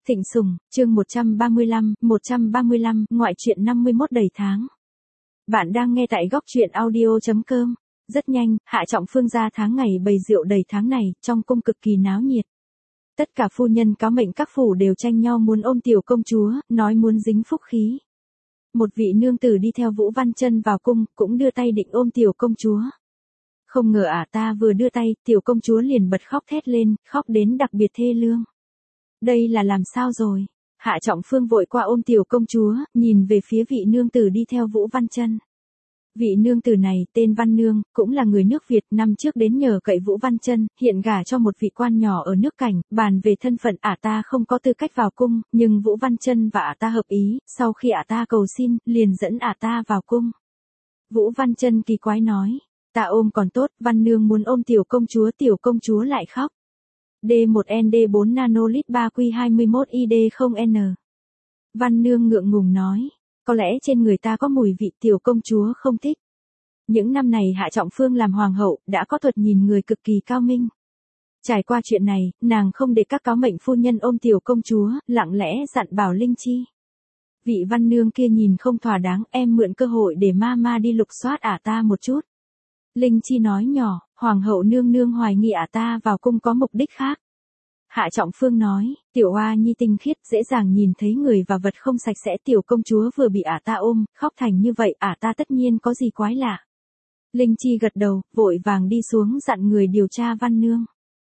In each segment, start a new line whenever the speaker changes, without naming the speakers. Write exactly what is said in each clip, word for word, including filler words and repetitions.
Thịnh Sùng, chương một trăm ba mươi lăm, một trăm ba mươi lăm, ngoại truyện năm mươi mốt đầy tháng. Bạn đang nghe tại góc truyện audio chấm com. Rất nhanh, Hạ Trọng Phương ra tháng ngày bày rượu đầy tháng này, trong cung cực kỳ náo nhiệt. Tất cả phu nhân cáo mệnh các phủ đều tranh nhau muốn ôm tiểu công chúa, nói muốn dính phúc khí. Một vị nương tử đi theo Vũ Văn Chân vào cung, cũng đưa tay định ôm tiểu công chúa. Không ngờ ả ta vừa đưa tay, tiểu công chúa liền bật khóc thét lên, khóc đến đặc biệt thê lương. Đây là làm sao rồi? Hạ Trọng Phương vội qua ôm tiểu công chúa, nhìn về phía vị nương tử đi theo Vũ Văn Chân. Vị nương tử này tên Văn Nương, cũng là người nước Việt, năm trước đến nhờ cậy Vũ Văn Chân, hiện gả cho một vị quan nhỏ ở nước Cảnh, bàn về thân phận ả ta không có tư cách vào cung, nhưng Vũ Văn Chân và ả ta hợp ý, sau khi ả ta cầu xin, liền dẫn ả ta vào cung. Vũ Văn Chân kỳ quái nói, ta ôm còn tốt, Văn Nương muốn ôm tiểu công chúa, tiểu công chúa lại khóc. D một N D bốn nanolit ba Q hai mươi mốt I D không N. Văn Nương ngượng ngùng nói, có lẽ trên người ta có mùi vị, tiểu công chúa không thích. Những năm này Hạ Trọng Phương làm hoàng hậu, đã có thuật nhìn người cực kỳ cao minh. Trải qua chuyện này, nàng không để các cáo mệnh phu nhân ôm tiểu công chúa, lặng lẽ dặn bảo Linh Chi. Vị Văn Nương kia nhìn không thỏa đáng, em mượn cơ hội để ma ma đi lục soát ả ta một chút. Linh Chi nói nhỏ, hoàng hậu nương nương hoài nghi ả ta vào cung có mục đích khác. Hạ Trọng Phương nói, tiểu oa nhi tinh khiết, dễ dàng nhìn thấy người và vật không sạch sẽ, tiểu công chúa vừa bị ả ta ôm, khóc thành như vậy, ả ta tất nhiên có gì quái lạ. Linh Chi gật đầu, vội vàng đi xuống dặn người điều tra Văn Nương.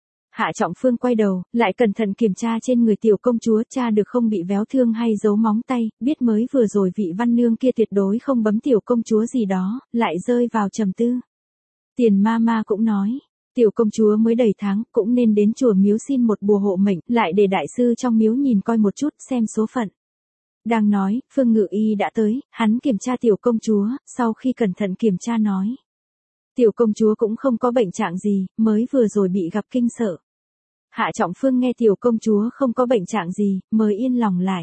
Hạ Trọng Phương quay đầu, lại cẩn thận kiểm tra trên người tiểu công chúa, tra được không bị véo thương hay dấu móng tay, biết mới vừa rồi vị Văn Nương kia tuyệt đối không bấm tiểu công chúa gì đó, lại rơi vào trầm tư. Tiền ma ma cũng nói, tiểu công chúa mới đầy tháng, cũng nên đến chùa miếu xin một bùa hộ mệnh, lại để đại sư trong miếu nhìn coi một chút, xem số phận. Đang nói, Phương Ngự Y đã tới, hắn kiểm tra tiểu công chúa, sau khi cẩn thận kiểm tra nói. Tiểu công chúa cũng không có bệnh trạng gì, mới vừa rồi bị gặp kinh sợ. Hạ Trọng Phương nghe tiểu công chúa không có bệnh trạng gì, mới yên lòng lại.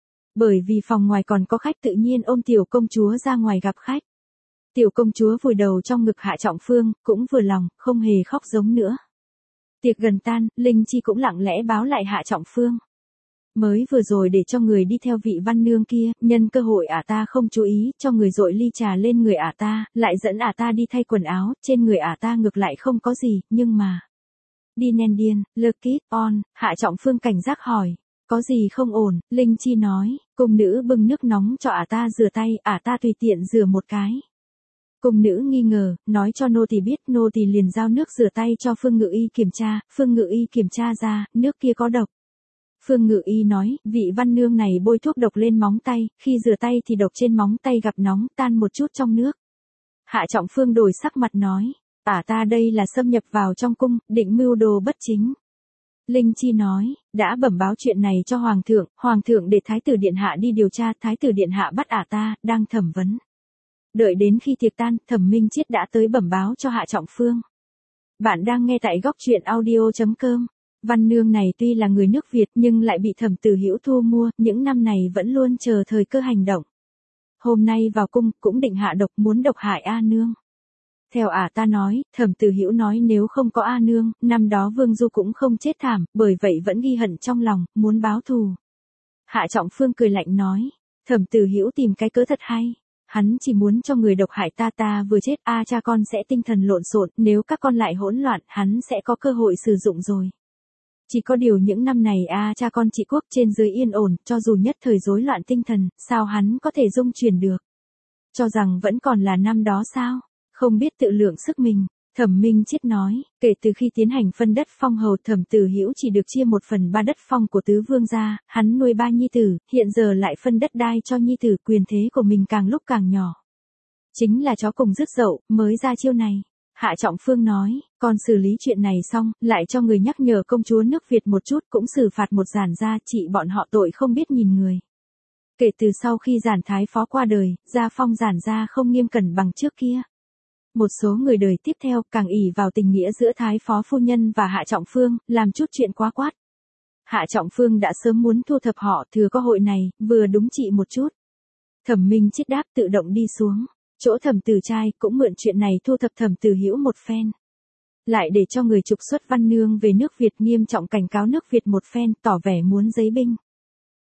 Bởi vì phòng ngoài còn có khách, tự nhiên ôm tiểu công chúa ra ngoài gặp khách. Tiểu công chúa vùi đầu trong ngực Hạ Trọng Phương, cũng vừa lòng, không hề khóc giống nữa. Tiệc gần tan, Linh Chi cũng lặng lẽ báo lại Hạ Trọng Phương. Mới vừa rồi để cho người đi theo vị Văn Nương kia, nhân cơ hội ả ta không chú ý, cho người dội ly trà lên người ả ta, lại dẫn ả ta đi thay quần áo, trên người ả ta ngược lại không có gì, nhưng mà... Đi nen điên, lơ kít, on, Hạ Trọng Phương cảnh giác hỏi. Có gì không ổn, Linh Chi nói, cung nữ bưng nước nóng cho ả ta rửa tay, ả ta tùy tiện rửa một cái. Cung nữ nghi ngờ, nói cho nô tỳ biết, nô tỳ liền giao nước rửa tay cho Phương Ngự Y kiểm tra, Phương Ngự Y kiểm tra ra, nước kia có độc. Phương Ngự Y nói, vị Văn Nương này bôi thuốc độc lên móng tay, khi rửa tay thì độc trên móng tay gặp nóng, tan một chút trong nước. Hạ Trọng Phương đổi sắc mặt nói, ả ta đây là xâm nhập vào trong cung, định mưu đồ bất chính. Linh Chi nói, đã bẩm báo chuyện này cho Hoàng thượng, Hoàng thượng để Thái tử Điện Hạ đi điều tra, Thái tử Điện Hạ bắt ả ta, đang thẩm vấn. Đợi đến khi tiệc tan, Thẩm Minh Chiết đã tới bẩm báo cho Hạ Trọng Phương. Bạn đang nghe tại góc truyện audio chấm com. Văn Nương này tuy là người nước Việt nhưng lại bị Thẩm Tử Hữu thu mua, những năm này vẫn luôn chờ thời cơ hành động. Hôm nay vào cung cũng định hạ độc, muốn độc hại A Nương. Theo ả ta nói, Thẩm Tử Hữu nói nếu không có A Nương, năm đó Vương Du cũng không chết thảm, bởi vậy vẫn ghi hận trong lòng, muốn báo thù. Hạ Trọng Phương cười lạnh nói, Thẩm Tử Hữu tìm cái cớ thật hay. Hắn chỉ muốn cho người độc hại ta ta vừa chết, a cha con sẽ tinh thần lộn xộn, nếu các con lại hỗn loạn, hắn sẽ có cơ hội sử dụng rồi. Chỉ có điều những năm này a cha con trị quốc trên dưới yên ổn, cho dù nhất thời rối loạn tinh thần, sao hắn có thể dung chuyển được? Cho rằng vẫn còn là năm đó sao? Không biết tự lượng sức mình. Thẩm Minh Chiết nói, kể từ khi tiến hành phân đất phong hầu, Thẩm Tử Hữu chỉ được chia một phần ba đất phong của tứ vương gia, hắn nuôi ba nhi tử, hiện giờ lại phân đất đai cho nhi tử, quyền thế của mình càng lúc càng nhỏ. Chính là chó cùng rứt dậu, mới ra chiêu này. Hạ Trọng Phương nói, còn xử lý chuyện này xong, lại cho người nhắc nhở công chúa nước Việt một chút, cũng xử phạt một giản gia, trị bọn họ tội không biết nhìn người. Kể từ sau khi giản thái phó qua đời, gia phong giản gia không nghiêm cẩn bằng trước kia. Một số người đời tiếp theo càng ỷ vào tình nghĩa giữa Thái phó phu nhân và Hạ Trọng Phương, làm chút chuyện quá quát. Hạ Trọng Phương đã sớm muốn thu thập họ, thừa cơ hội này, vừa đúng trị một chút. Thẩm Minh Chiết đáp tự động đi xuống, chỗ Thẩm Tử Trai cũng mượn chuyện này thu thập Thẩm Tử Hữu một phen. Lại để cho người trục xuất Văn Nương về nước Việt, nghiêm trọng cảnh cáo nước Việt một phen, tỏ vẻ muốn giấy binh.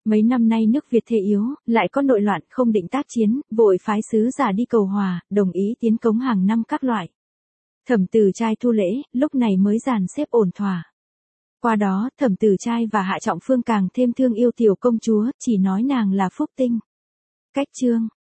Mấy năm nay nước Việt thế yếu, lại có nội loạn không định tác chiến, vội phái sứ giả đi cầu hòa, đồng ý tiến cống hàng năm các loại. Thẩm Tử Trai thu lễ, lúc này mới dàn xếp ổn thỏa. Qua đó, Thẩm Tử Trai và Hạ Trọng Phương càng thêm thương yêu tiểu công chúa, chỉ nói nàng là phúc tinh. Cách chương